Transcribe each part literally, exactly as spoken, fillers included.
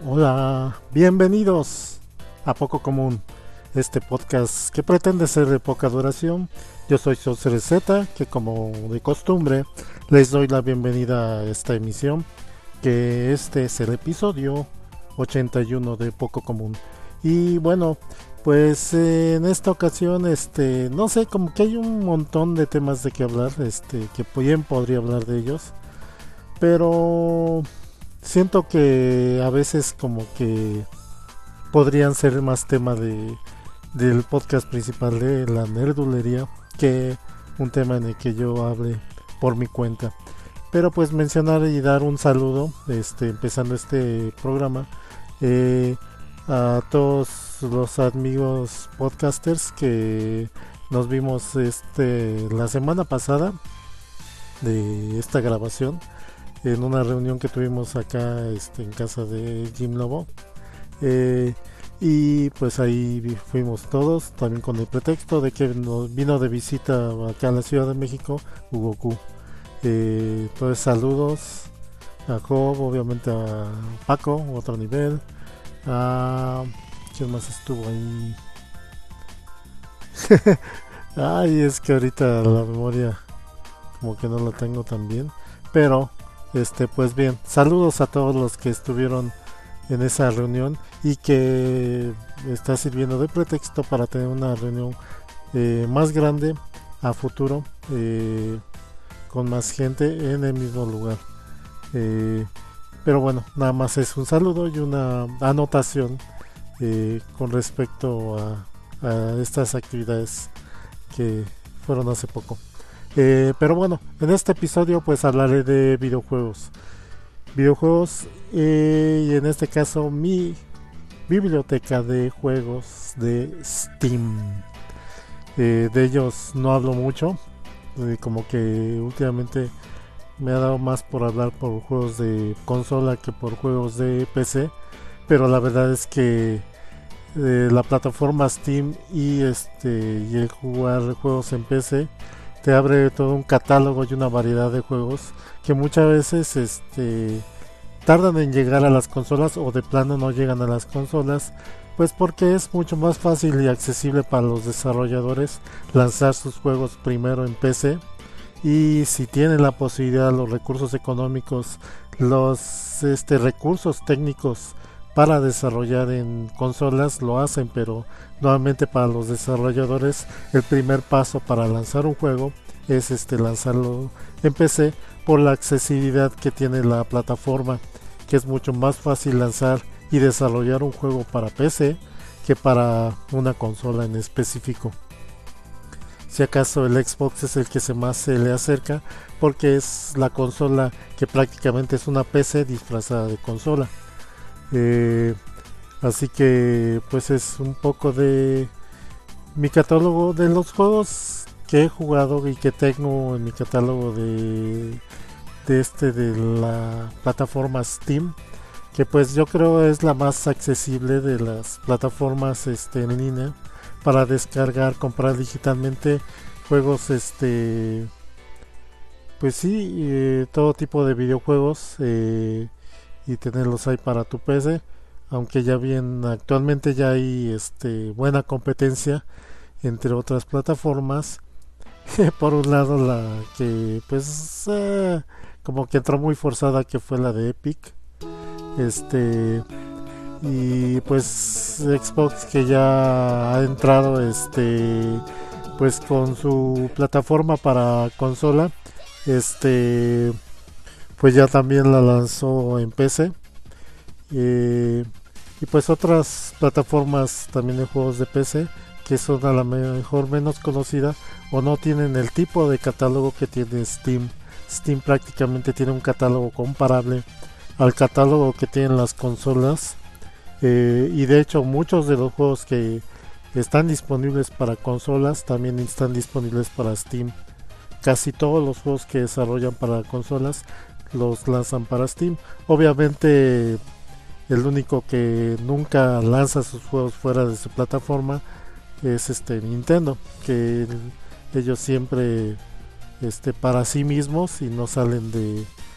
Hola, bienvenidos a Poco Común, este podcast que pretende ser de poca duración. Yo soy Saucer Z, que como de costumbre les doy la bienvenida a esta emisión, que este es el episodio ochenta y uno de Poco Común. Y bueno, pues eh, en esta ocasión, este, no sé, como que hay un montón de temas de que hablar, este, que bien podría hablar de ellos, pero siento que a veces como que podrían ser más tema de del podcast principal de la nerdulería que un tema en el que yo hable por mi cuenta. Pero pues mencionar y dar un saludo, este, empezando este programa, eh, a todos los amigos podcasters que nos vimos este la semana pasada de esta grabación en una reunión que tuvimos acá este, en casa de Jim Lobo. Eh, y pues ahí fuimos todos, también con el pretexto de que nos vino de visita acá a la Ciudad de México Hugo Q. Eh, entonces saludos a Job, obviamente a Paco, otro nivel. A... ¿Quién más estuvo ahí? Ay, es que ahorita la memoria como que no la tengo tan bien. Pero, este, pues bien, saludos a todos los que estuvieron en esa reunión y que está sirviendo de pretexto para tener una reunión eh, más grande a futuro, eh, con más gente en el mismo lugar. Eh, pero bueno, nada más es un saludo y una anotación eh, con respecto a, a estas actividades que fueron hace poco. Eh, pero bueno, en este episodio pues hablaré de videojuegos. Videojuegos eh, y en este caso mi biblioteca de juegos de Steam. Eh, de ellos no hablo mucho, eh, como que últimamente me ha dado más por hablar por juegos de consola que por juegos de P C, pero la verdad es que eh, la plataforma Steam y este y el jugar juegos en P C te abre todo un catálogo y una variedad de juegos que muchas veces este tardan en llegar a las consolas o de plano no llegan a las consolas, pues porque es mucho más fácil y accesible para los desarrolladores lanzar sus juegos primero en P C, y si tienen la posibilidad, los recursos económicos, los este recursos técnicos para desarrollar en consolas lo hacen, pero nuevamente para los desarrolladores el primer paso para lanzar un juego es este lanzarlo en P C por la accesibilidad que tiene la plataforma, que es mucho más fácil lanzar y desarrollar un juego para P C que para una consola en específico. Si acaso el Xbox es el que se más se le acerca, porque es la consola que prácticamente es una P C disfrazada de consola. Eh, así que pues es un poco de mi catálogo de los juegos que he jugado y que tengo en mi catálogo de, de este de la plataforma Steam, que pues yo creo es la más accesible de las plataformas este en línea para descargar, comprar digitalmente juegos, este pues sí, eh, todo tipo de videojuegos, eh, y tenerlos ahí para tu P C, aunque ya bien actualmente ya hay este buena competencia entre otras plataformas. Por un lado la que pues eh, como que entró muy forzada, que fue la de Epic, este y pues Xbox, que ya ha entrado este pues con su plataforma para consola, este pues ya también la lanzó en P C, eh, y pues otras plataformas también de juegos de P C que son a lo mejor menos conocidas o no tienen el tipo de catálogo que tiene Steam. Steam prácticamente tiene un catálogo comparable al catálogo que tienen las consolas, eh, y de hecho muchos de los juegos que están disponibles para consolas también están disponibles para Steam. Casi todos los juegos que desarrollan para consolas los lanzan para Steam. Obviamente el único que nunca lanza sus juegos fuera de su plataforma es este Nintendo, que ellos siempre este para sí mismos y no salen de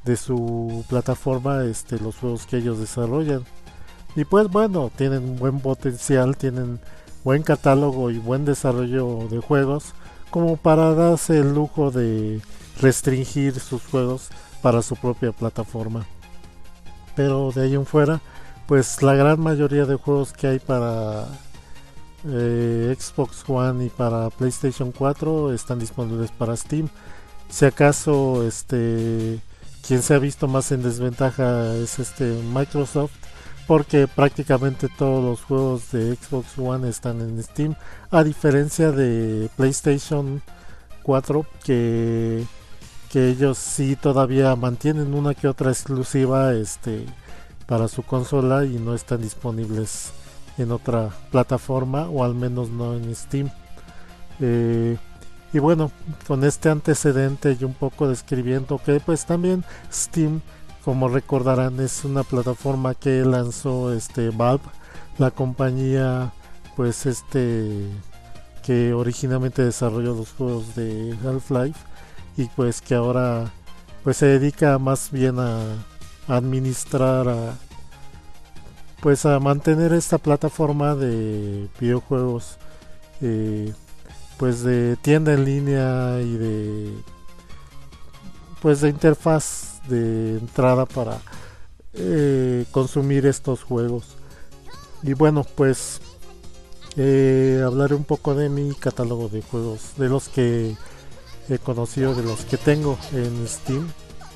de su plataforma este, los juegos que ellos desarrollan. Y pues bueno, tienen buen potencial, tienen buen catálogo y buen desarrollo de juegos como para darse el lujo de restringir sus juegos para su propia plataforma. Pero de ahí en fuera, pues la gran mayoría de juegos que hay para eh, Xbox One y para PlayStation cuatro están disponibles para Steam. Si acaso este quien se ha visto más en desventaja es este Microsoft, porque prácticamente todos los juegos de Xbox One están en Steam, a diferencia de PlayStation cuatro, que, que ellos sí todavía mantienen una que otra exclusiva este, para su consola y no están disponibles en otra plataforma, o al menos no en Steam. Eh, y bueno, con este antecedente y un poco describiendo que pues también Steam, como recordarán, es una plataforma que lanzó este Valve, la compañía pues este que originalmente desarrolló los juegos de Half-Life, y pues que ahora pues se dedica más bien a, a administrar, a, pues a mantener esta plataforma de videojuegos, eh, pues de tienda en línea y de pues de interfaz de entrada para eh, consumir estos juegos. Y bueno, pues eh, hablaré un poco de mi catálogo de juegos, de los que he conocido, de los que tengo en Steam.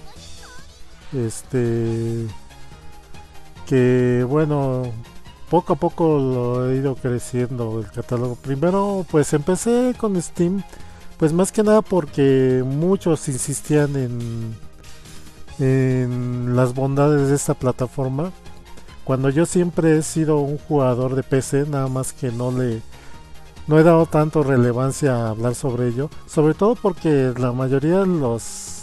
Este que bueno, poco a poco lo he ido creciendo el catálogo. Primero pues empecé con Steam, pues más que nada porque muchos insistían en en las bondades de esta plataforma, cuando yo siempre he sido un jugador de P C, nada más que no le no he dado tanto relevancia a hablar sobre ello, sobre todo porque la mayoría de los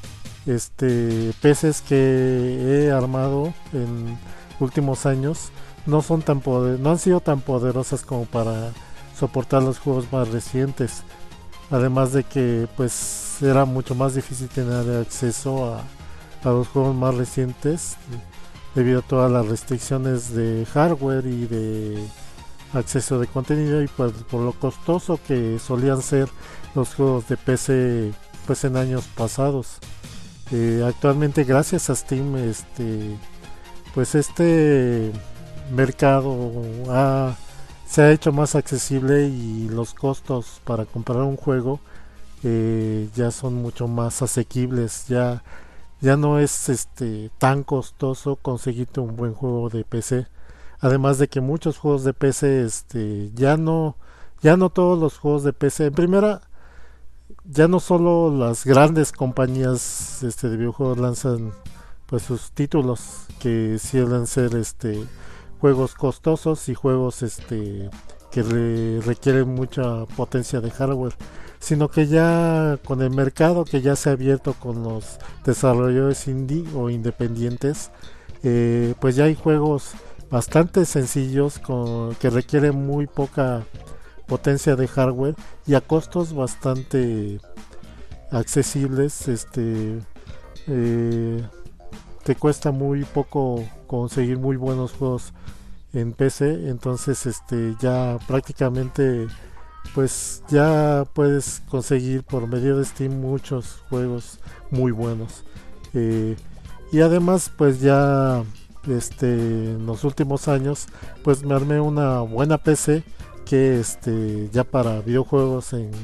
este P Cs que he armado en últimos años no son tan poder, no han sido tan poderosas como para soportar los juegos más recientes, además de que pues era mucho más difícil tener acceso a a los juegos más recientes debido a todas las restricciones de hardware y de acceso de contenido, y pues por lo costoso que solían ser los juegos de P C pues en años pasados. Eh, actualmente, gracias a Steam, este pues este mercado ha, se ha hecho más accesible, y los costos para comprar un juego eh, ya son mucho más asequibles. Ya Ya no es este tan costoso conseguirte un buen juego de P C. Además de que muchos juegos de P C este ya no ya no todos los juegos de P C. En primera, ya no solo las grandes compañías este de videojuegos lanzan pues sus títulos, que suelen ser este juegos costosos y juegos este que re- requieren mucha potencia de hardware, sino que ya con el mercado que ya se ha abierto con los desarrolladores indie o independientes, eh, pues ya hay juegos bastante sencillos con, que requieren muy poca potencia de hardware y a costos bastante accesibles. Este eh, te cuesta muy poco conseguir muy buenos juegos en P C, entonces este ya prácticamente pues ya puedes conseguir por medio de Steam muchos juegos muy buenos. Eh, y además pues ya este en los últimos años pues me armé una buena P C que este ya para videojuegos en,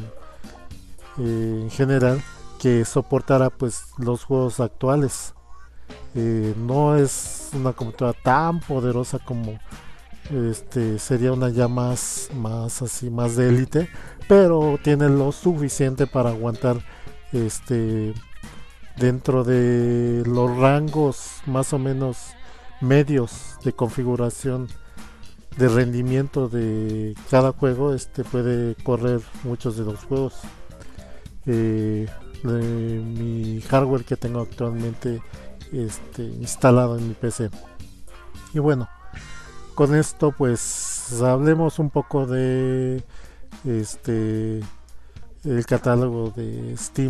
eh, en general, que soportara pues los juegos actuales. Eh, no es una computadora tan poderosa como este sería una ya más más así más de élite, pero tiene lo suficiente para aguantar este dentro de los rangos más o menos medios de configuración de rendimiento de cada juego. Este puede correr muchos de los juegos. eh, de mi hardware que tengo actualmente este instalado en mi P C. Y bueno, con esto pues hablemos un poco de este el catálogo de Steam.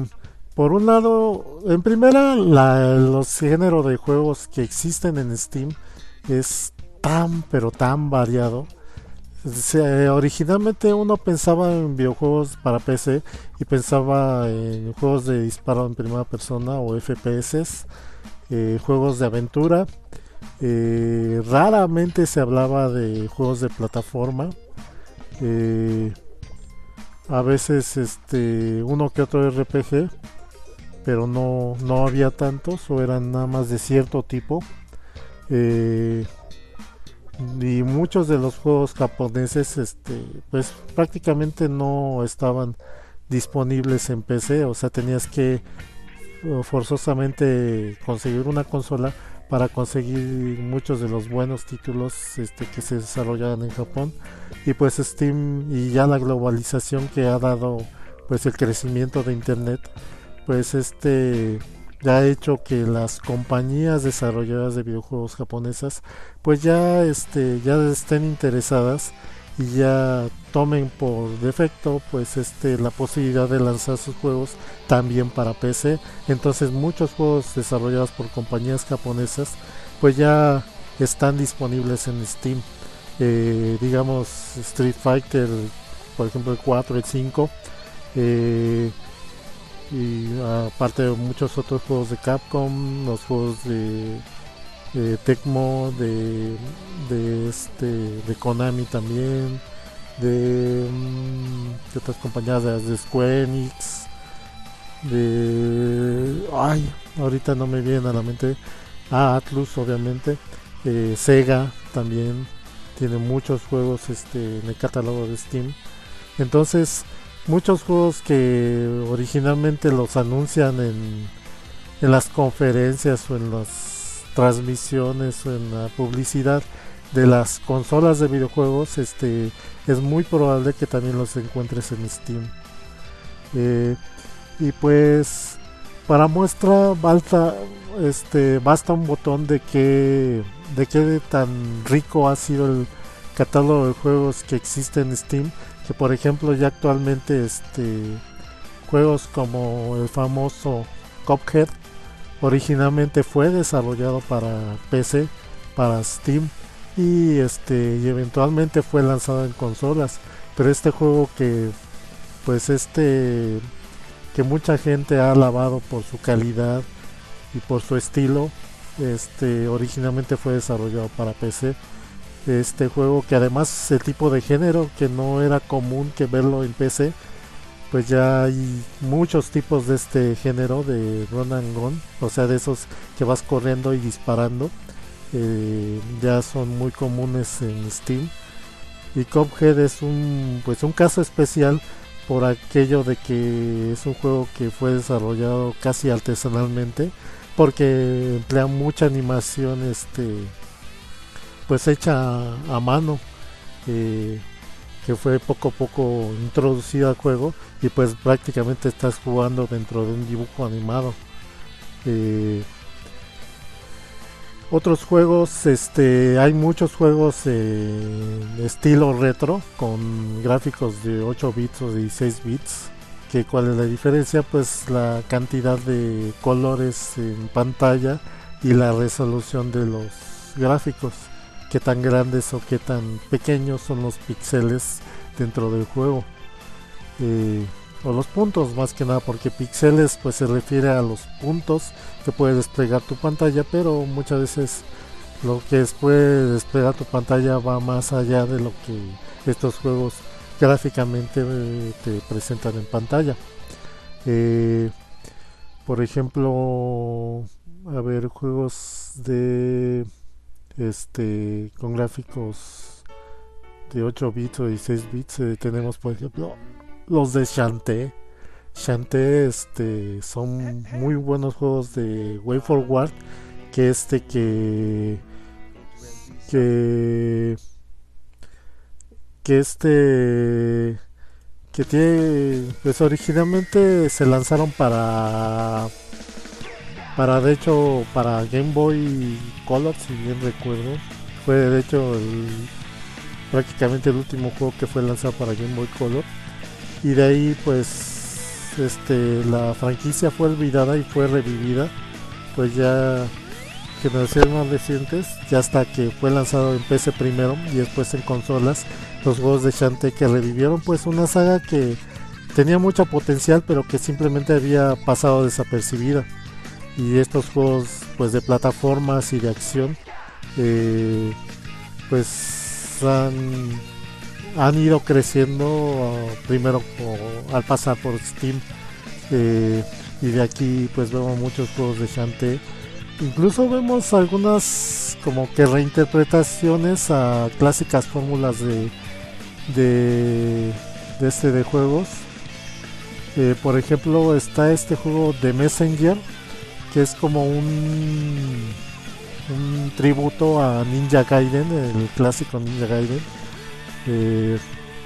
Por un lado, en primera, la, los géneros de juegos que existen en Steam es tan, pero tan variado. Se, originalmente uno pensaba en videojuegos para P C y pensaba en juegos de disparo en primera persona o F P S, eh, juegos de aventura. Eh, raramente se hablaba de juegos de plataforma. Eh, a veces este uno que otro R P G, pero no, no había tantos o eran nada más de cierto tipo. Eh, y muchos de los juegos japoneses este pues prácticamente no estaban disponibles en P C, o sea, tenías que uh, forzosamente conseguir una consola para conseguir muchos de los buenos títulos este, que se desarrollaban en Japón. Y pues Steam y ya la globalización que ha dado pues el crecimiento de internet, pues este ya ha hecho que las compañías desarrolladoras de videojuegos japonesas pues ya este ya estén interesadas y ya tomen por defecto pues este la posibilidad de lanzar sus juegos también para P C. Entonces muchos juegos desarrollados por compañías japonesas pues ya están disponibles en Steam. Eh, digamos Street Fighter, por ejemplo el cuatro, el cinco, eh, y aparte de muchos otros juegos de Capcom, los juegos de, de Tecmo, de, de este de Konami también, de, mm, de otras compañías de, de Square Enix, de ay ahorita no me viene a la mente, ah, Atlus obviamente, eh, Sega también tiene muchos juegos este en el catálogo de Steam. Entonces muchos juegos que originalmente los anuncian en, en las conferencias o en las transmisiones o en la publicidad de las consolas de videojuegos, este es muy probable que también los encuentres en Steam. Eh, y pues para muestra basta, este, basta un botón de que de qué tan rico ha sido el catálogo de juegos que existe en Steam, que por ejemplo ya actualmente este juegos como el famoso Cuphead originalmente fue desarrollado para P C, para Steam, y este y eventualmente fue lanzado en consolas, pero este juego que pues este que mucha gente ha alabado por su calidad y por su estilo, este originalmente fue desarrollado para P C. Este juego que además el tipo de género que no era común que verlo en P C, pues ya hay muchos tipos de este género de run and gun, o sea de esos que vas corriendo y disparando, eh, ya son muy comunes en Steam. Y Cuphead es un pues un caso especial por aquello de que es un juego que fue desarrollado casi artesanalmente, porque emplea mucha animación este pues hecha a mano, eh, que fue poco a poco introducida al juego, y pues prácticamente estás jugando dentro de un dibujo animado. Eh, otros juegos, este, hay muchos juegos eh, de estilo retro con gráficos de ocho bits o dieciséis bits. Que cuál es la diferencia, pues la cantidad de colores en pantalla y la resolución de los gráficos, qué tan grandes o qué tan pequeños son los píxeles dentro del juego, eh, o los puntos más que nada, porque píxeles pues se refiere a los puntos que puede desplegar tu pantalla, pero muchas veces lo que puede desplegar tu pantalla va más allá de lo que estos juegos gráficamente eh, te presentan en pantalla. eh, por ejemplo, a ver, juegos de este con gráficos de ocho bits o dieciséis bits, eh, tenemos por ejemplo los de Shantae. Shantae este son muy buenos juegos de Way Forward, que este que que que este que tiene pues originalmente se lanzaron para para de hecho para Game Boy Color, si bien recuerdo. Fue de hecho el, prácticamente el último juego que fue lanzado para Game Boy Color, y de ahí pues este la franquicia fue olvidada y fue revivida, pues ya generaciones más recientes, ya hasta que fue lanzado en P C primero y después en consolas, los juegos de Shantae, que revivieron pues una saga que tenía mucho potencial pero que simplemente había pasado desapercibida. Y estos juegos pues de plataformas y de acción eh, pues han, han ido creciendo, uh, primero uh, al pasar por Steam, eh, y de aquí pues vemos muchos juegos de Shantae. Incluso vemos algunas como que reinterpretaciones a clásicas fórmulas de de, de este de juegos. Eh, por ejemplo está este juego de Messenger, que es como un un tributo a Ninja Gaiden, el clásico Ninja Gaiden, eh,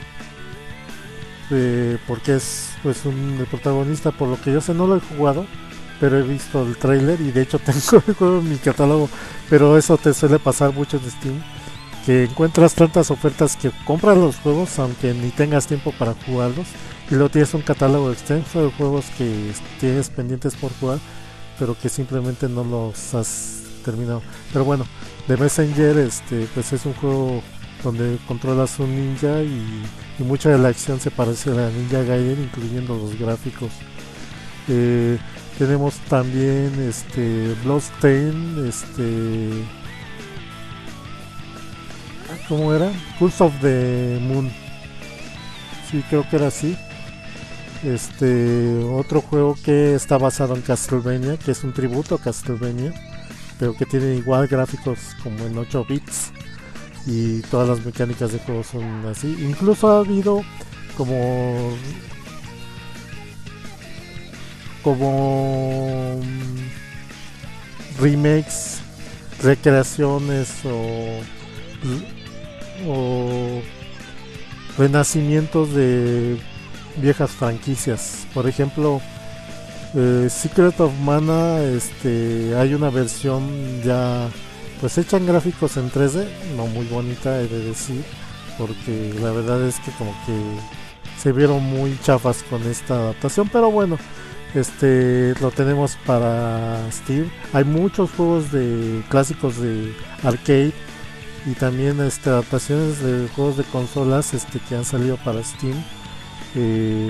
eh, porque es pues un el protagonista, por lo que yo sé no lo he jugado, pero he visto el trailer y de hecho tengo el juego en mi catálogo. Pero eso te suele pasar mucho en Steam, que encuentras tantas ofertas que compras los juegos aunque ni tengas tiempo para jugarlos, y luego tienes un catálogo extenso de juegos que tienes pendientes por jugar pero que simplemente no los has terminado. Pero bueno, The Messenger este pues es un juego donde controlas un ninja y, y mucha de la acción se parece a la Ninja Gaiden, incluyendo los gráficos. eh, tenemos también este Bloodstain, este ¿cómo era? Pulse of the Moon, sí, creo que era así. Este otro juego que está basado en Castlevania, que es un tributo a Castlevania, pero que tiene igual gráficos como en ocho bits y todas las mecánicas de juego son así. Incluso ha habido como como remakes, recreaciones o o renacimientos de viejas franquicias. Por ejemplo, eh, Secret of Mana, este, hay una versión ya pues hecha en gráficos en tres D, no muy bonita he de decir, porque la verdad es que como que se vieron muy chafas con esta adaptación, pero bueno, este lo tenemos para Steam. Hay muchos juegos de clásicos de arcade y también este, adaptaciones de juegos de consolas este, que han salido para Steam, eh,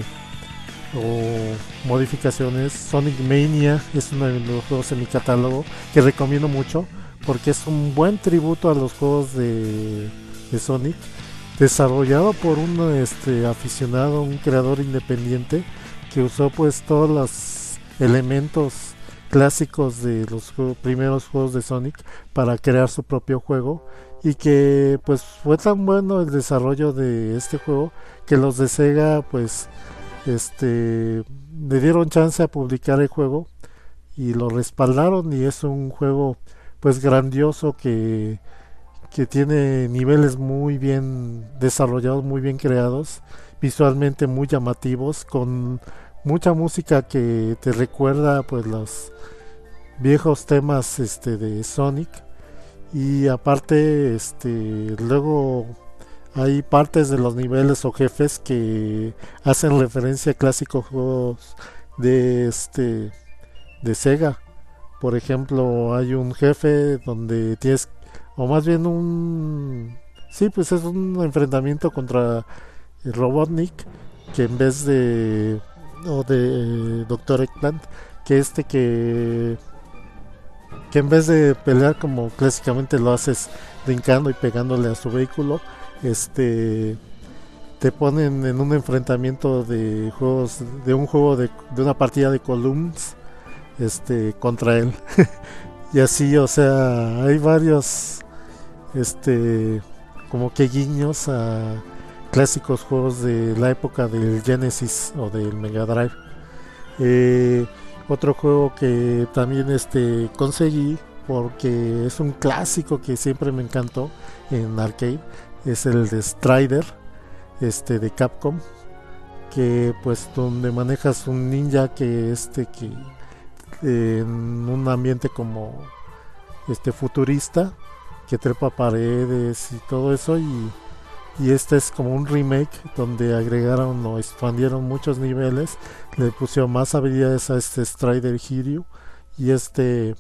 o modificaciones. Sonic Mania es uno de los juegos en mi catálogo que recomiendo mucho porque es un buen tributo a los juegos de, de Sonic, desarrollado por un este, aficionado, un creador independiente que usó pues todos los elementos clásicos de los juegos, primeros juegos de Sonic para crear su propio juego, y que pues fue tan bueno el desarrollo de este juego que los de Sega pues este le dieron chance a publicar el juego y lo respaldaron, y es un juego pues grandioso que que tiene niveles muy bien desarrollados, muy bien creados, visualmente muy llamativos, con mucha música que te recuerda pues los viejos temas este de Sonic. Y aparte este luego hay partes de los niveles o jefes que hacen referencia a clásicos juegos de este de Sega. Por ejemplo, hay un jefe donde tienes, o más bien un sí, pues es un enfrentamiento contra Robotnik, que en vez de o de Doctor Eggplant, que este que que en vez de pelear como clásicamente lo haces brincando y pegándole a su vehículo, este te ponen en un enfrentamiento de juegos de un juego de, de una partida de Columns este contra él. Y así, o sea, hay varios este como que guiños a clásicos juegos de la época del Genesis o del Mega Drive. eh, Otro juego que también este conseguí porque es un clásico que siempre me encantó en arcade es el de Strider, este de Capcom, que pues donde manejas un ninja que este que eh, en un ambiente como este futurista, que trepa paredes y todo eso, y y este es como un remake donde agregaron o expandieron muchos niveles, le pusieron más habilidades a este Strider Hiryu y este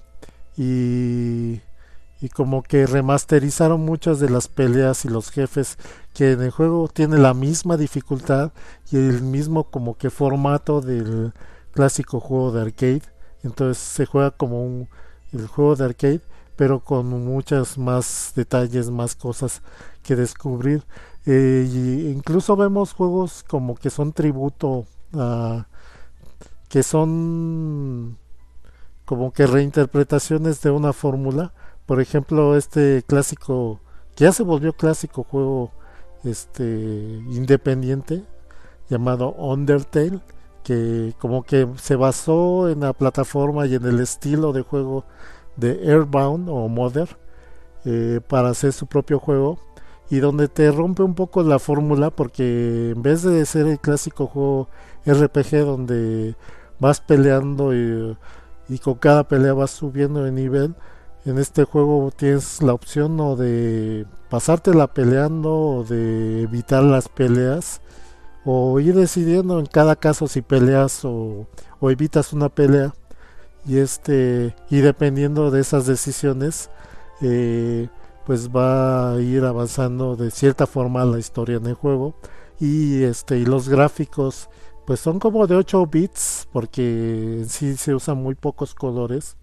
y y como que remasterizaron muchas de las peleas y los jefes que en el juego tiene la misma dificultad y el mismo como que formato del clásico juego de arcade. Entonces se juega como un el juego de arcade, pero con muchas más detalles, más cosas que descubrir. Eh, y incluso vemos juegos como que son tributo a que son como que reinterpretaciones de una fórmula. Por ejemplo, este clásico, que ya se volvió clásico juego este independiente llamado Undertale, que como que se basó en la plataforma y en el estilo de juego de Airbound o Mother eh, para hacer su propio juego, y donde te rompe un poco la fórmula porque en vez de ser el clásico juego R P G donde vas peleando y, y con cada pelea vas subiendo de nivel, en este juego tienes la opción o de pasártela peleando o de evitar las peleas o ir decidiendo en cada caso si peleas o, o evitas una pelea, y este y dependiendo de esas decisiones eh, pues va a ir avanzando de cierta forma la historia en el juego, y este y los gráficos pues son como de ocho bits porque en sí se usan muy pocos colores,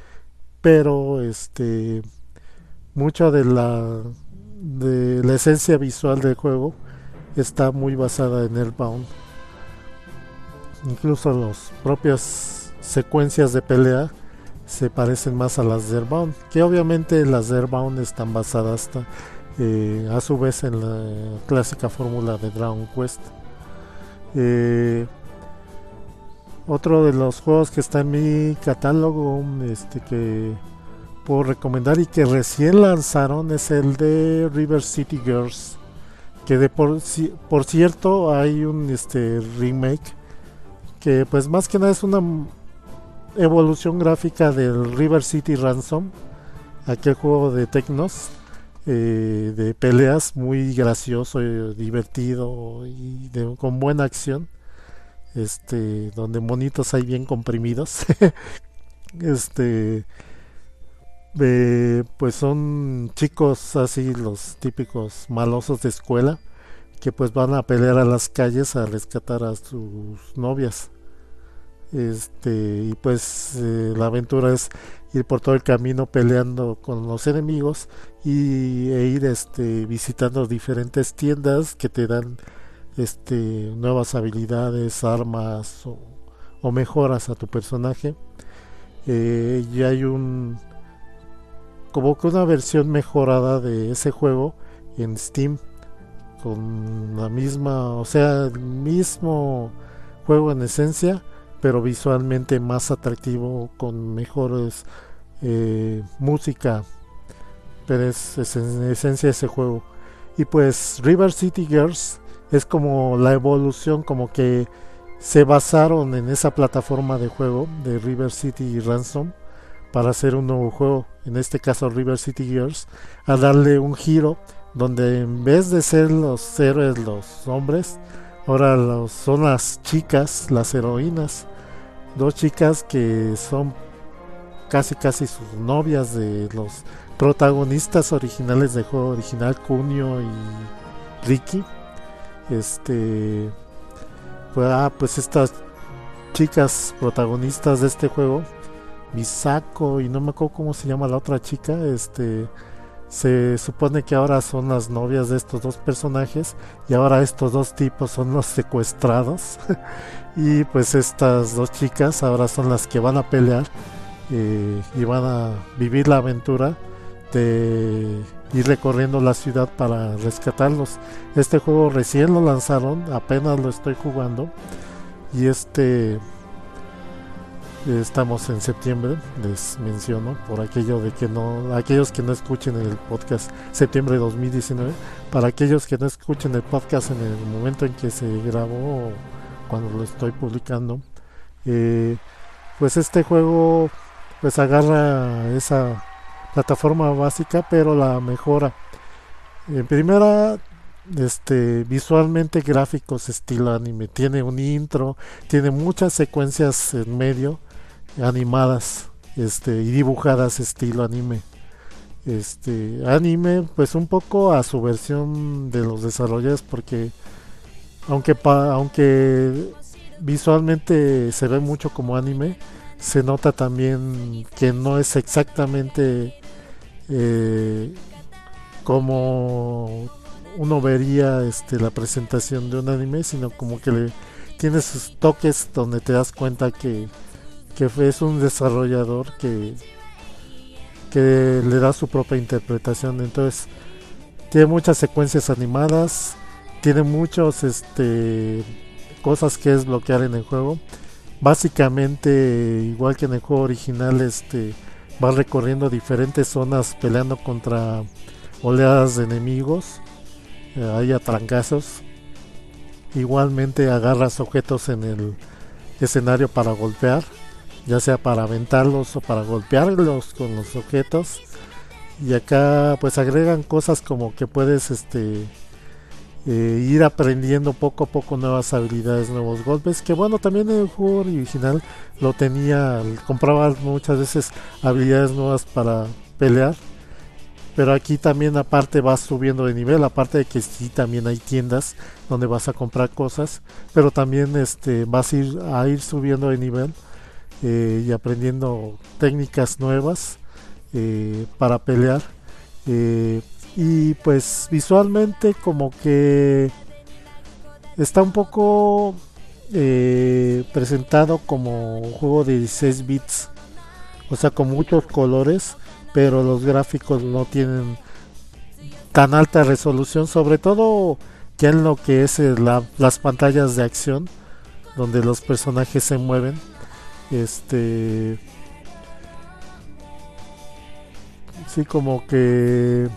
pero este mucha de la de la esencia visual del juego está muy basada en Airbound. Incluso las propias secuencias de pelea se parecen más a las de Airbound, que obviamente las de Airbound están basadas eh, a su vez en la clásica fórmula de Dragon Quest. Eh, otro de los juegos que está en mi catálogo este que puedo recomendar y que recién lanzaron es el de River City Girls, que de por, por cierto hay un este remake que pues más que nada es una evolución gráfica del River City Ransom, aquel juego de Tecnos eh, de peleas muy gracioso, eh, divertido y de, con buena acción, este donde monitos hay bien comprimidos. este eh, pues son chicos así los típicos malosos de escuela que pues van a pelear a las calles a rescatar a sus novias, este y pues eh, la aventura es ir por todo el camino peleando con los enemigos y e ir este visitando diferentes tiendas que te dan este nuevas habilidades, armas o, o mejoras a tu personaje. Eh, y hay un como que una versión mejorada de ese juego en Steam con la misma, o sea, el mismo juego en esencia, pero visualmente más atractivo con mejores eh, música, pero es, es en esencia ese juego. Y pues River City Girls es como la evolución, como que se basaron en esa plataforma de juego de River City Ransom para hacer un nuevo juego, en este caso River City Girls, a darle un giro donde en vez de ser los héroes los hombres, ahora los, son las chicas, las heroínas, dos chicas que son casi casi sus novias de los protagonistas originales del juego original, Kunio y Riki. Este pues, ah, pues estas chicas protagonistas de este juego, Misako y no me acuerdo cómo se llama la otra chica, este se supone que ahora son las novias de estos dos personajes y ahora estos dos tipos son los secuestrados y pues estas dos chicas ahora son las que van a pelear eh, y van a vivir la aventura de ir recorriendo la ciudad para rescatarlos. Este juego recién lo lanzaron, apenas lo estoy jugando y este estamos en septiembre, les menciono por aquello de que no, aquellos que no escuchen el podcast, septiembre de dos mil diecinueve, para aquellos que no escuchen el podcast en el momento en que se grabó, cuando lo estoy publicando, eh, pues este juego pues agarra esa plataforma básica pero la mejora. En primera este visualmente gráficos estilo anime. Tiene un intro, tiene muchas secuencias en medio animadas, este y dibujadas estilo anime. Este anime pues un poco a su versión de los desarrolladores, porque aunque pa- aunque visualmente se ve mucho como anime, se nota también que no es exactamente eh, como uno vería este, la presentación de un anime, sino como que le tiene sus toques donde te das cuenta que, que es un desarrollador que, que le da su propia interpretación. Entonces tiene muchas secuencias animadas, tiene muchos este, cosas que desbloquear en el juego. Básicamente, igual que en el juego original, este, vas recorriendo diferentes zonas peleando contra oleadas de enemigos. Eh, hay atrancazos. Igualmente agarras objetos en el escenario para golpear, ya sea para aventarlos o para golpearlos con los objetos. Y acá pues agregan cosas como que puedes este eh, ir aprendiendo poco a poco nuevas habilidades, nuevos golpes, que bueno, también en el juego original lo tenía, compraba muchas veces habilidades nuevas para pelear, pero aquí también aparte vas subiendo de nivel, aparte de que sí también hay tiendas donde vas a comprar cosas, pero también este vas a ir, a ir subiendo de nivel eh, y aprendiendo técnicas nuevas eh, para pelear. eh, y pues visualmente como que está un poco eh, presentado como un juego de dieciséis bits, o sea, con muchos colores, pero los gráficos no tienen tan alta resolución, sobre todo ya en lo que es eh, la, las pantallas de acción, donde los personajes se mueven. Este, sí, como que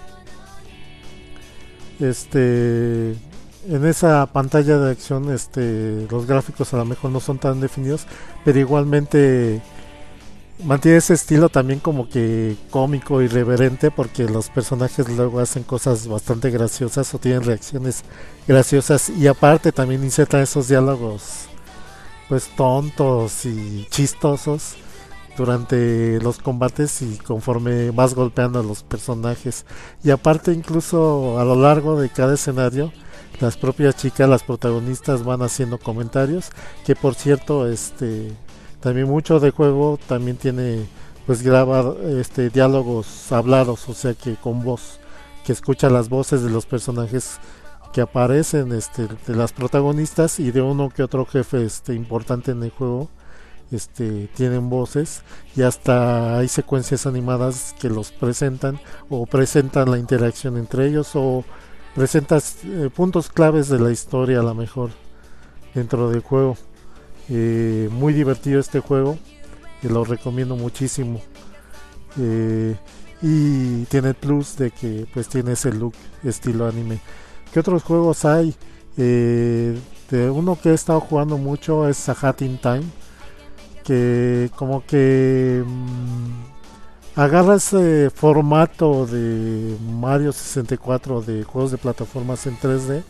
este en esa pantalla de acción este los gráficos a lo mejor no son tan definidos, pero igualmente mantiene ese estilo también como que cómico, irreverente, porque los personajes luego hacen cosas bastante graciosas o tienen reacciones graciosas, y aparte también insertan esos diálogos pues tontos y chistosos durante los combates y conforme vas golpeando a los personajes. Y aparte incluso a lo largo de cada escenario las propias chicas, las protagonistas, van haciendo comentarios, que por cierto este también mucho de juego también tiene pues grabar este diálogos hablados, o sea que con voz, que escucha las voces de los personajes que aparecen, este de las protagonistas y de uno que otro jefe este importante en el juego. Este tienen voces, y hasta hay secuencias animadas que los presentan o presentan la interacción entre ellos, o presentas eh, puntos claves de la historia a lo mejor dentro del juego. Eh, muy divertido este juego y lo recomiendo muchísimo. Eh, y tiene el plus de que pues tiene ese look estilo anime. ¿Qué otros juegos hay? Eh, de uno que he estado jugando mucho es A Hat in Time, que como que mmm, agarra ese formato de Mario sesenta y cuatro, de juegos de plataformas en tres D,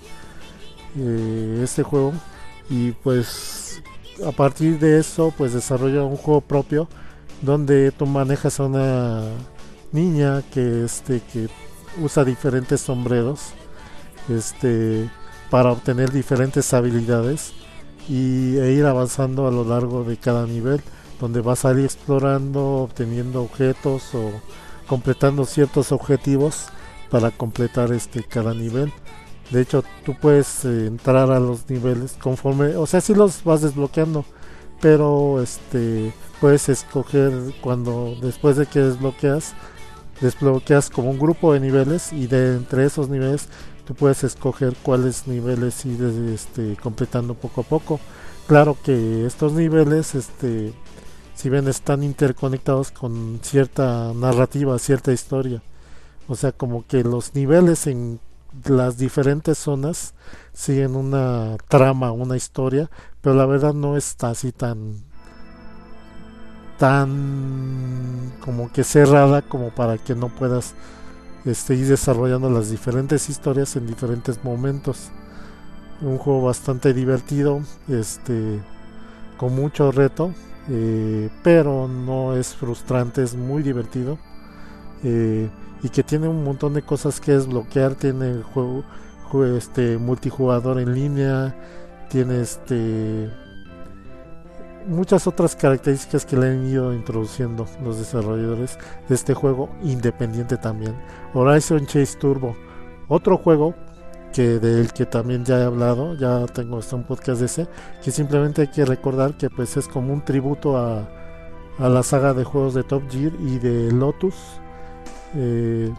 eh, este juego, y pues a partir de eso pues desarrolla un juego propio donde tú manejas a una niña que este que usa diferentes sombreros este para obtener diferentes habilidades y, e ir avanzando a lo largo de cada nivel, donde vas a ir explorando, obteniendo objetos o completando ciertos objetivos para completar este cada nivel. De hecho, tú puedes eh, entrar a los niveles conforme, o sea, si sí los vas desbloqueando, pero este puedes escoger cuando después de que desbloqueas, desbloqueas como un grupo de niveles, y de entre esos niveles tú puedes escoger cuáles niveles ir este, completando poco a poco. Claro que estos niveles, este, si bien están interconectados con cierta narrativa, cierta historia, o sea, como que los niveles en las diferentes zonas siguen una trama, una historia, pero la verdad no está así tan tan como que cerrada como para que no puedas este, ir desarrollando las diferentes historias en diferentes momentos. Un juego bastante divertido, este, con mucho reto, eh, pero no es frustrante, es muy divertido, eh, y que tiene un montón de cosas que desbloquear. Tiene el juego, juego este, multijugador en línea, tiene este muchas otras características que le han ido introduciendo los desarrolladores de este juego independiente también. Horizon Chase Turbo, otro juego que del que también ya he hablado, ya tengo hasta un podcast de ese, que simplemente hay que recordar que pues es como un tributo a, a la saga de juegos de Top Gear y de Lotus, eh,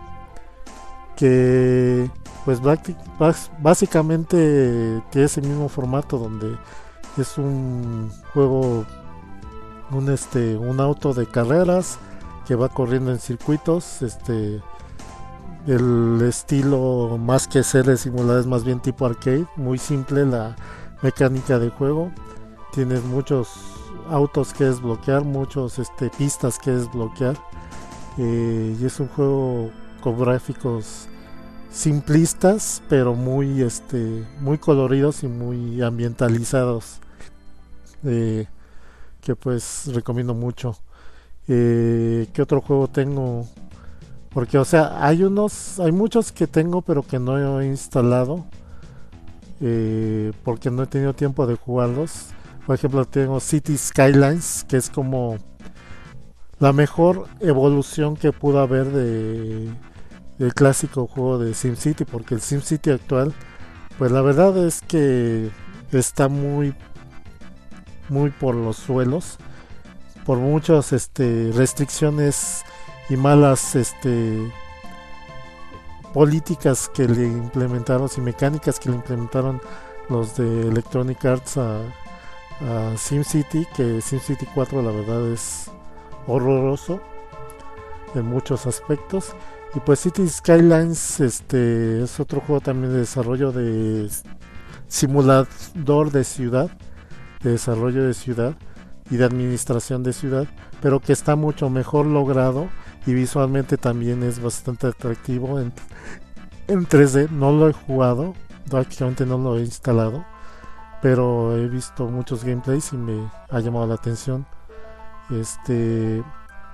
que pues básicamente tiene ese mismo formato, donde es un juego, un este un auto de carreras que va corriendo en circuitos. Este el estilo, más que ser de simular, es más bien tipo arcade, muy simple la mecánica de juego. Tienes muchos autos que desbloquear, muchos este pistas que desbloquear, eh, y es un juego con gráficos simplistas pero muy este muy coloridos y muy ambientalizados, eh, que pues recomiendo mucho. Eh, ¿qué otro juego tengo? Porque o sea, hay unos hay muchos que tengo pero que no he instalado, eh, porque no he tenido tiempo de jugarlos. Por ejemplo, tengo City Skylines, que es como la mejor evolución que pudo haber de el clásico juego de SimCity, porque el SimCity actual, pues la verdad es que está muy muy por los suelos, por muchas este, restricciones y malas este, políticas que le implementaron y mecánicas que le implementaron los de Electronic Arts a, a SimCity, que SimCity cuatro la verdad es horroroso en muchos aspectos. Y pues City Skylines este es otro juego también de desarrollo de simulador de ciudad, de desarrollo de ciudad y de administración de ciudad, pero que está mucho mejor logrado y visualmente también es bastante atractivo en, en tres D. No lo he jugado, prácticamente no lo he instalado, pero he visto muchos gameplays y me ha llamado la atención. Este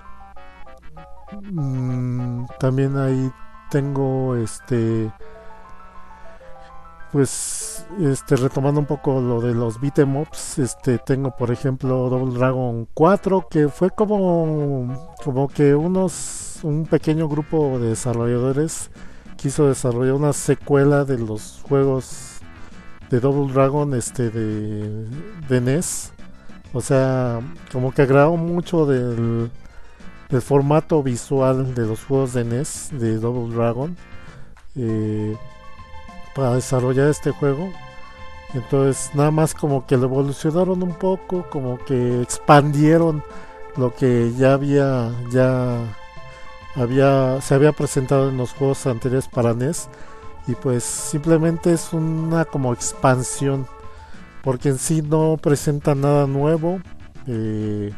Mm, también ahí tengo este pues este retomando un poco lo de los beat'em ups, este tengo por ejemplo Double Dragon cuatro, que fue como como que unos un pequeño grupo de desarrolladores quiso desarrollar una secuela de los juegos de Double Dragon este de, de N E S. O sea, como que agradó mucho del el formato visual de los juegos de N E S de Double Dragon, eh, para desarrollar este juego. Entonces nada más como que lo evolucionaron un poco, como que expandieron lo que ya había ya había se había presentado en los juegos anteriores para N E S, y pues simplemente es una como expansión, porque en sí no presenta nada nuevo, eh,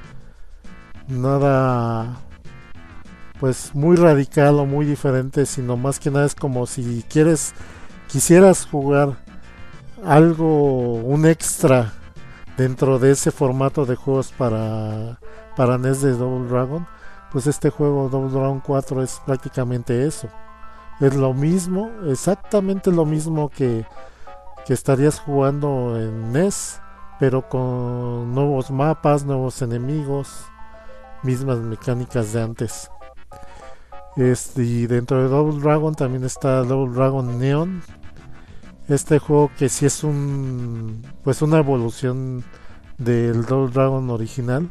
nada pues muy radical o muy diferente, sino más que nada es como si quieres quisieras jugar algo, un extra dentro de ese formato de juegos para para N E S de Double Dragon. Pues este juego Double Dragon cuatro es prácticamente eso, es lo mismo, exactamente lo mismo que que estarías jugando en N E S, pero con nuevos mapas, nuevos enemigos, mismas mecánicas de antes. Este, y dentro de Double Dragon también está Double Dragon Neon, este juego que sí es un pues una evolución del Double Dragon original.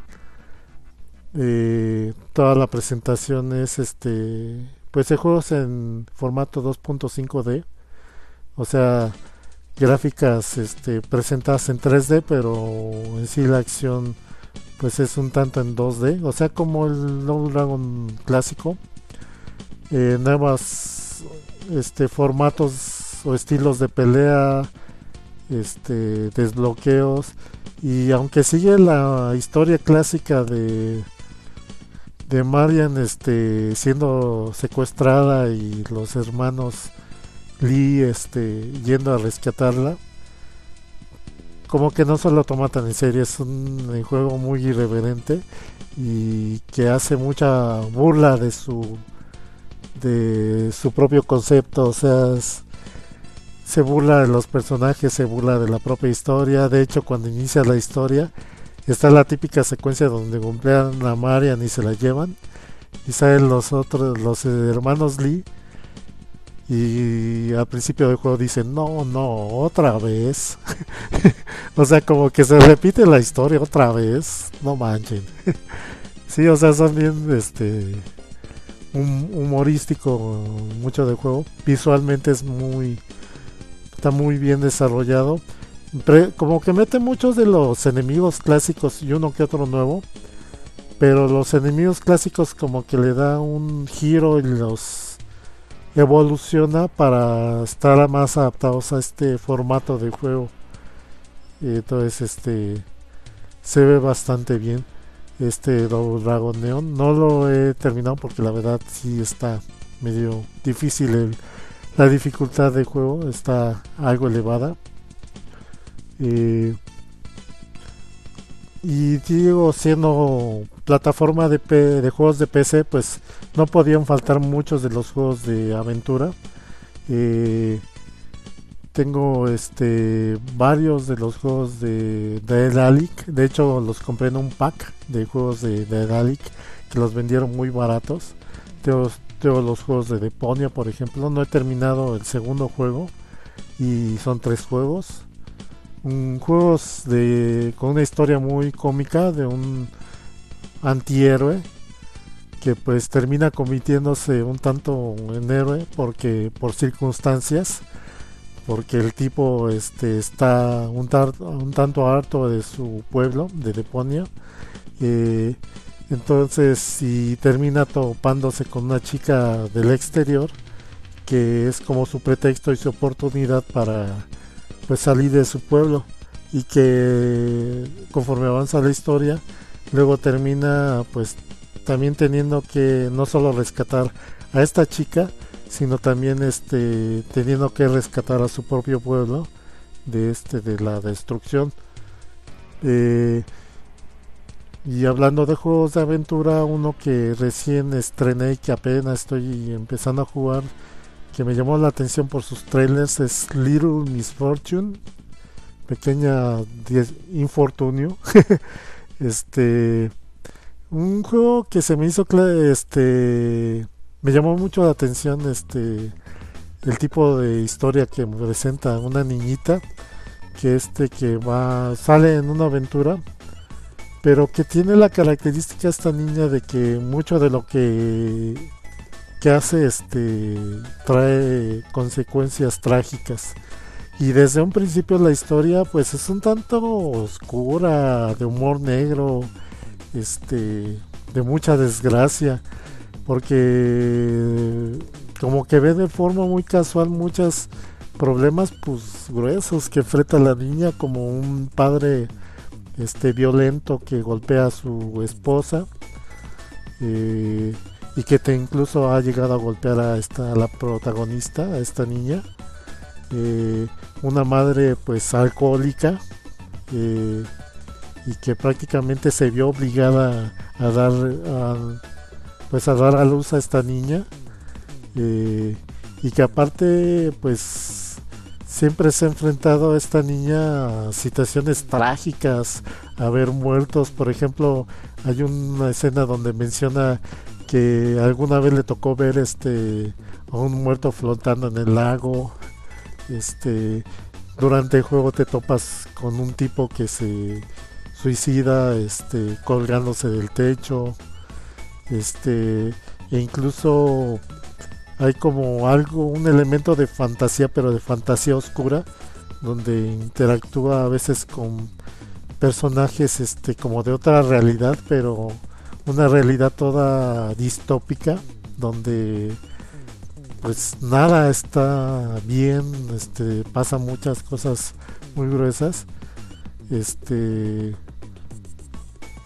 Eh, toda la presentación es este pues el juego es en formato dos punto cinco D, o sea, gráficas este presentadas en tres D, pero en sí la acción pues es un tanto en dos D, o sea, como el Double Dragon clásico. Eh, nuevas este formatos o estilos de pelea, este desbloqueos, y aunque sigue la historia clásica de de Marian este siendo secuestrada y los hermanos Lee este yendo a rescatarla, como que no se lo toma tan en serio, es un eh, juego muy irreverente y que hace mucha burla de su de su propio concepto, o sea, es- se burla de los personajes, se burla de la propia historia. De hecho, cuando inicia la historia está la típica secuencia donde golpean a Marian y se la llevan y salen los otros, los eh, hermanos Lee, y al principio del juego dicen, no, no, otra vez. O sea, como que se repite la historia otra vez, no manchen. Sí, o sea, son bien, este, hum- humorístico mucho del juego. Visualmente es muy, está muy bien desarrollado. Pre- como que mete muchos de los enemigos clásicos y uno que otro nuevo, pero los enemigos clásicos como que le da un giro y los evoluciona para estar más adaptados a este formato de juego. Y entonces este se ve bastante bien este Double Dragon Neon. No lo he terminado porque la verdad sí está medio difícil el- la dificultad de juego está algo elevada. Eh, y digo, siendo plataforma de, P- de juegos de P C, pues no podían faltar muchos de los juegos de aventura. Eh, Tengo este varios de los juegos de Daedalic. De hecho, los compré en un pack de juegos de Daedalic que los vendieron muy baratos. Tengo, tengo los juegos de Deponia, por ejemplo. No he terminado el segundo juego y son tres juegos. Un, juegos de con una historia muy cómica de un antihéroe que pues termina convirtiéndose un tanto en héroe porque por circunstancias, porque el tipo este está un, tar- un tanto harto de su pueblo, de Deponia. Eh, entonces, si termina topándose con una chica del exterior, que es como su pretexto y su oportunidad para pues salir de su pueblo, y que conforme avanza la historia, luego termina pues también teniendo que no solo rescatar a esta chica, sino también este teniendo que rescatar a su propio pueblo de este de la destrucción. Eh, y hablando de juegos de aventura, uno que recién estrené y que apenas estoy empezando a jugar, que me llamó la atención por sus trailers, es Little Misfortune, pequeña infortunio. Este, un juego que se me hizo este me llamó mucho la atención, este el tipo de historia que me presenta una niñita que este que va sale en una aventura, pero que tiene la característica esta niña de que mucho de lo que que hace este trae consecuencias trágicas. Y desde un principio la historia pues es un tanto oscura, de humor negro, este, de mucha desgracia, porque como que ve de forma muy casual muchos problemas pues gruesos que enfrenta la niña, como un padre este violento que golpea a su esposa, eh, y que te incluso ha llegado a golpear a esta a la protagonista, a esta niña. Eh, una madre pues alcohólica, eh, y que prácticamente se vio obligada a dar a, pues a dar a luz a esta niña, eh, y que aparte pues siempre se ha enfrentado a esta niña a situaciones trágicas, a ver muertos. Por ejemplo, hay una escena donde menciona que alguna vez le tocó ver este a un muerto flotando en el lago. Este, durante el juego te topas con un tipo que se suicida, este, colgándose del techo, este, e incluso hay como algo, un elemento de fantasía, pero de fantasía oscura, donde interactúa a veces con personajes, este, como de otra realidad, pero una realidad toda distópica, donde pues nada está bien, este, pasan muchas cosas muy gruesas, este,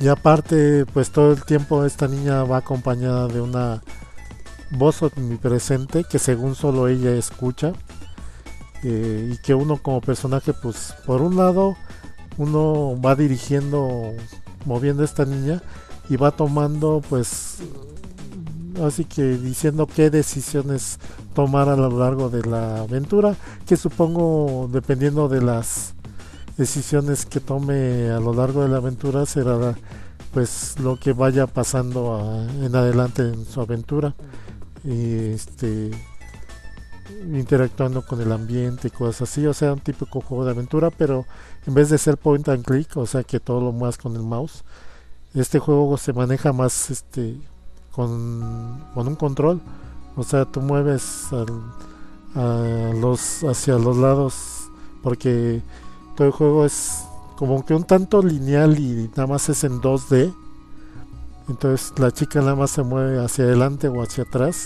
Y aparte, pues todo el tiempo esta niña va acompañada de una voz omnipresente que según solo ella escucha, eh, y que uno como personaje, pues por un lado uno va dirigiendo, moviendo a esta niña y va tomando, pues así que diciendo qué decisiones tomar a lo largo de la aventura, que supongo dependiendo de las decisiones que tome a lo largo de la aventura será pues lo que vaya pasando a, en adelante en su aventura, y este interactuando con el ambiente y cosas así, o sea, un típico juego de aventura, pero en vez de ser point and click, o sea que todo lo muevas con el mouse, este juego se maneja más este con, con un control, o sea, tú mueves al, a los hacia los lados, porque todo el juego es como que un tanto lineal y nada más es en dos D, entonces la chica nada más se mueve hacia adelante o hacia atrás,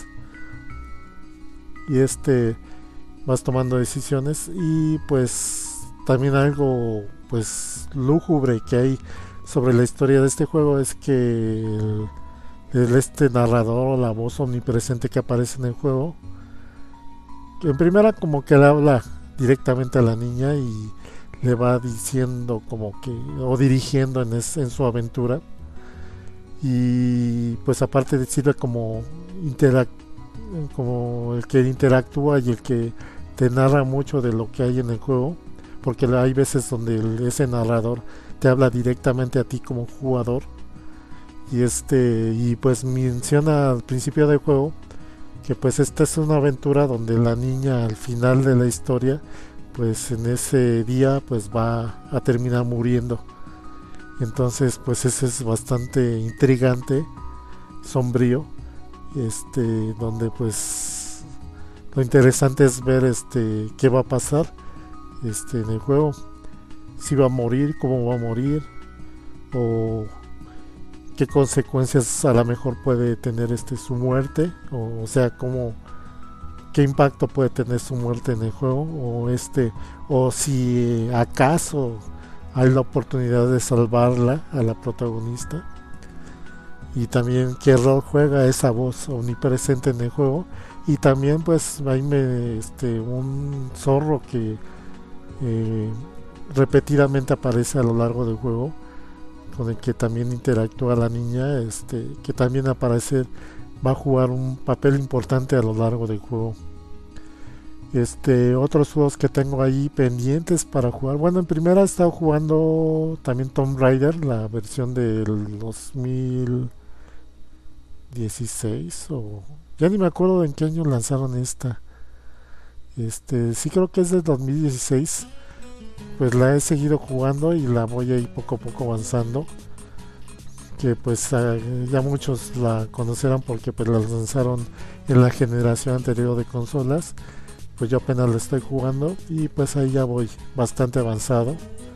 y este vas tomando decisiones. Y pues también algo pues lúgubre que hay sobre la historia de este juego es que el, el este narrador o la voz omnipresente que aparece en el juego, en primera como que le habla directamente a la niña y le va diciendo como que o dirigiendo en, es, en su aventura, y pues aparte de sirve como interac como el que interactúa y el que te narra mucho de lo que hay en el juego, porque hay veces donde el, ese narrador te habla directamente a ti como jugador, y este y pues menciona al principio del juego que pues esta es una aventura donde la niña al final de la historia pues en ese día pues va a terminar muriendo. Entonces pues ese es bastante intrigante, sombrío, este donde pues lo interesante es ver este qué va a pasar este en el juego, si va a morir, cómo va a morir, o qué consecuencias a lo mejor puede tener este su muerte, o, o sea, cómo qué impacto puede tener su muerte en el juego, o este o si acaso hay la oportunidad de salvarla a la protagonista, y también qué rol juega esa voz omnipresente en el juego. Y también pues hay me, este un zorro que eh, repetidamente aparece a lo largo del juego, con el que también interactúa la niña, este que también aparece, va a jugar un papel importante a lo largo del juego. Este, otros juegos que tengo ahí pendientes para jugar. Bueno, en primera he estado jugando también Tomb Raider, la versión del dos mil dieciséis, o ya ni me acuerdo en qué año lanzaron esta. Este, sí creo que es del dos mil dieciséis. Pues la he seguido jugando y la voy a ir poco a poco avanzando. Que pues ya muchos la conocerán porque pues la lanzaron en la generación anterior de consolas. Pues yo apenas la estoy jugando y pues ahí ya voy bastante avanzado.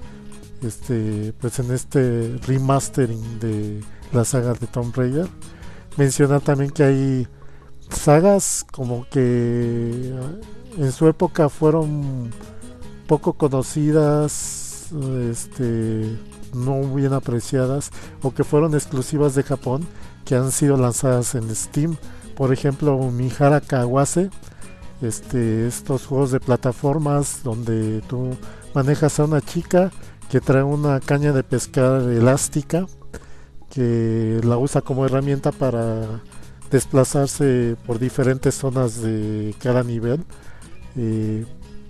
Este, pues en este remastering de la saga de Tomb Raider. Mencionar también que hay sagas como que en su época fueron poco conocidas, este, no bien apreciadas, o que fueron exclusivas de Japón, que han sido lanzadas en Steam. Por ejemplo, Mihara Kawase, este, estos juegos de plataformas donde tú manejas a una chica que trae una caña de pescar elástica, que la usa como herramienta para desplazarse por diferentes zonas de cada nivel. Eh,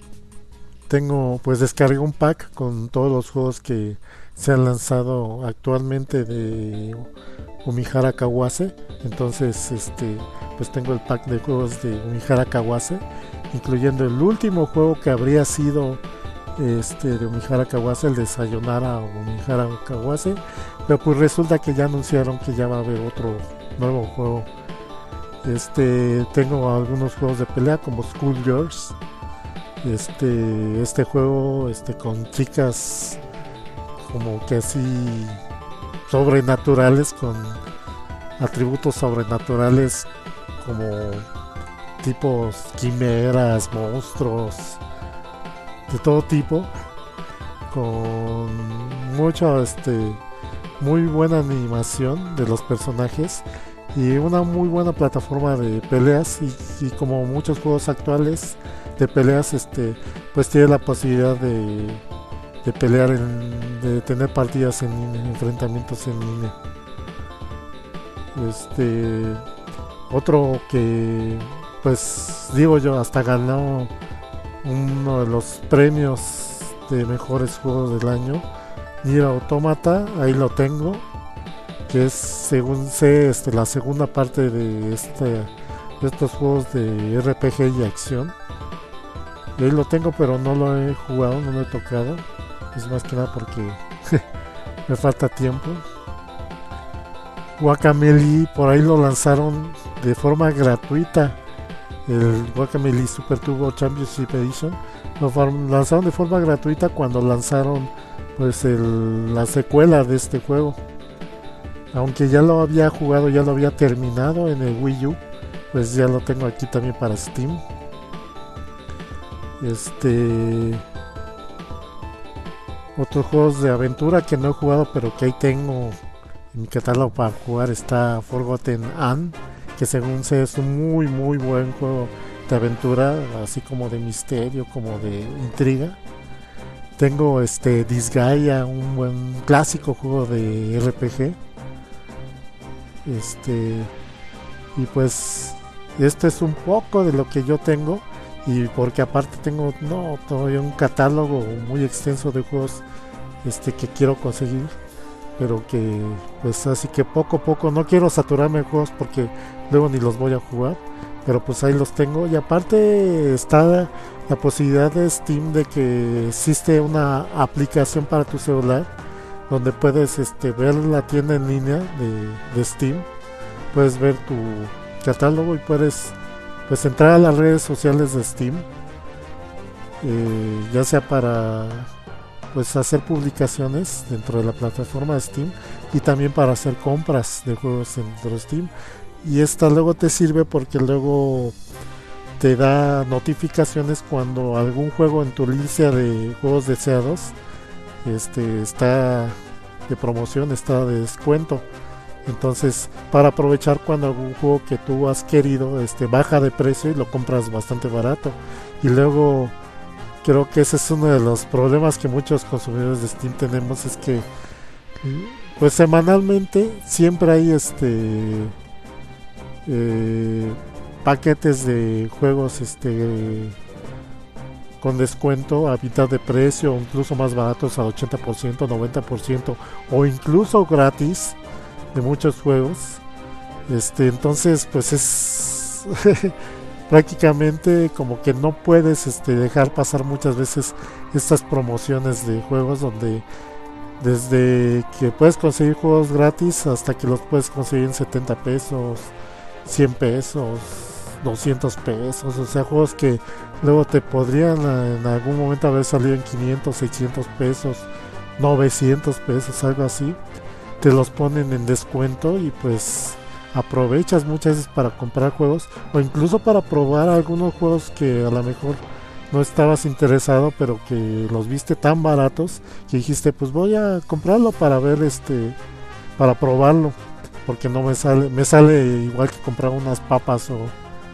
tengo pues descargué un pack con todos los juegos que se han lanzado actualmente de Umihara Kawase. Entonces este pues tengo el pack de juegos de Umihara Kawase, incluyendo el último juego que habría sido este de Umihara Kawase, el de Sayonara o Umihara Kawase, pero pues resulta que ya anunciaron que ya va a haber otro nuevo juego. Este tengo algunos juegos de pelea como Schoolgirls, este este juego este con chicas como que así sobrenaturales, con atributos sobrenaturales como tipos quimeras, monstruos de todo tipo, con mucho este muy buena animación de los personajes y una muy buena plataforma de peleas y, y como muchos juegos actuales de peleas, este pues tiene la posibilidad de, de pelear en, de tener partidas en línea, enfrentamientos en línea. Este otro que pues digo yo hasta ganó uno de los premios de mejores juegos del año, Nier Automata, ahí lo tengo, que es según sé este, la segunda parte de, este, de estos juegos de R P G y acción. Y ahí lo tengo, pero no lo he jugado, no lo he tocado, es más que nada porque me falta tiempo. Guacamelee, por ahí lo lanzaron de forma gratuita, el Guacamelee Super Turbo Championship Edition lo lanzaron de forma gratuita cuando lanzaron pues el, la secuela de este juego, aunque ya lo había jugado, ya lo había terminado en el Wii U, pues ya lo tengo aquí también para Steam. Este otros juegos de aventura que no he jugado pero que ahí tengo en mi catálogo para jugar está Forgotten Anne, que según sé es un muy muy buen juego de aventura, así como de misterio, como de intriga. Tengo este Disgaea, un buen clásico juego de R P G. Este y pues este es un poco de lo que yo tengo, y porque aparte tengo no todavía un catálogo muy extenso de juegos este que quiero conseguir, pero que pues así que poco a poco no quiero saturarme de juegos porque luego ni los voy a jugar, pero pues ahí los tengo. Y aparte está la posibilidad de Steam de que existe una aplicación para tu celular donde puedes este, ver la tienda en línea de, de Steam, puedes ver tu catálogo y puedes pues entrar a las redes sociales de Steam, eh, ya sea para pues hacer publicaciones dentro de la plataforma de Steam y también para hacer compras de juegos dentro de Steam. Y esta luego te sirve porque luego te da notificaciones cuando algún juego en tu lista de juegos deseados este está de promoción, está de descuento. Entonces, para aprovechar cuando algún juego que tú has querido este baja de precio y lo compras bastante barato. Y luego creo que ese es uno de los problemas que muchos consumidores de Steam tenemos, es que pues semanalmente siempre hay este eh, paquetes de juegos este con descuento a mitad de precio o incluso más baratos al ochenta por ciento, noventa por ciento o incluso gratis de muchos juegos. Este, entonces pues es prácticamente como que no puedes este, dejar pasar muchas veces estas promociones de juegos donde desde que puedes conseguir juegos gratis hasta que los puedes conseguir en setenta pesos, cien pesos, doscientos pesos, o sea, juegos que luego te podrían en algún momento haber salido en quinientos, seiscientos pesos, novecientos pesos, algo así, te los ponen en descuento y pues aprovechas muchas veces para comprar juegos o incluso para probar algunos juegos que a lo mejor no estabas interesado, pero que los viste tan baratos que dijiste pues voy a comprarlo para ver este para probarlo, porque no me sale me sale igual que comprar unas papas o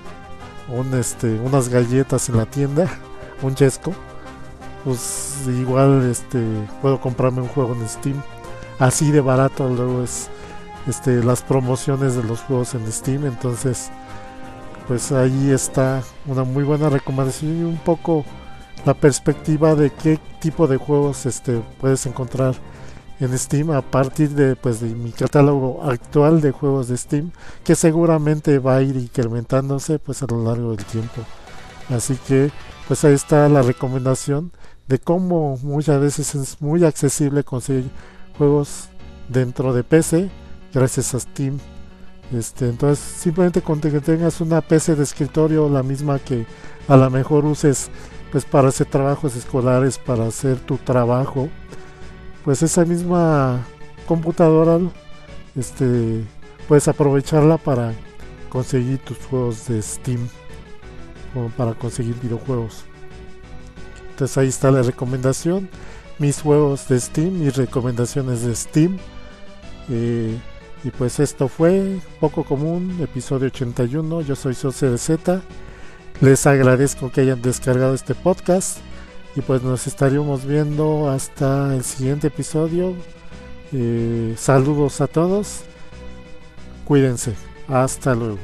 un este unas galletas en la tienda, un chesco, pues igual este puedo comprarme un juego en Steam así de barato. Luego es este las promociones de los juegos en Steam, entonces pues ahí está una muy buena recomendación y un poco la perspectiva de qué tipo de juegos este puedes encontrar en Steam a partir de pues de mi catálogo actual de juegos de Steam, que seguramente va a ir incrementándose pues a lo largo del tiempo. Así que pues ahí está la recomendación de cómo muchas veces es muy accesible conseguir juegos dentro de P C gracias a Steam. Este, entonces simplemente con que tengas una P C de escritorio, la misma que a lo mejor uses pues para hacer trabajos escolares, para hacer tu trabajo, pues esa misma computadora este puedes aprovecharla para conseguir tus juegos de Steam o para conseguir videojuegos. Entonces ahí está la recomendación, mis juegos de Steam, mis recomendaciones de Steam. Eh, y pues esto fue Poco Común, episodio ochenta y uno. Yo soy Soce de Z. Les agradezco que hayan descargado este podcast. Y pues nos estaríamos viendo hasta el siguiente episodio. Eh, saludos a todos. Cuídense. Hasta luego.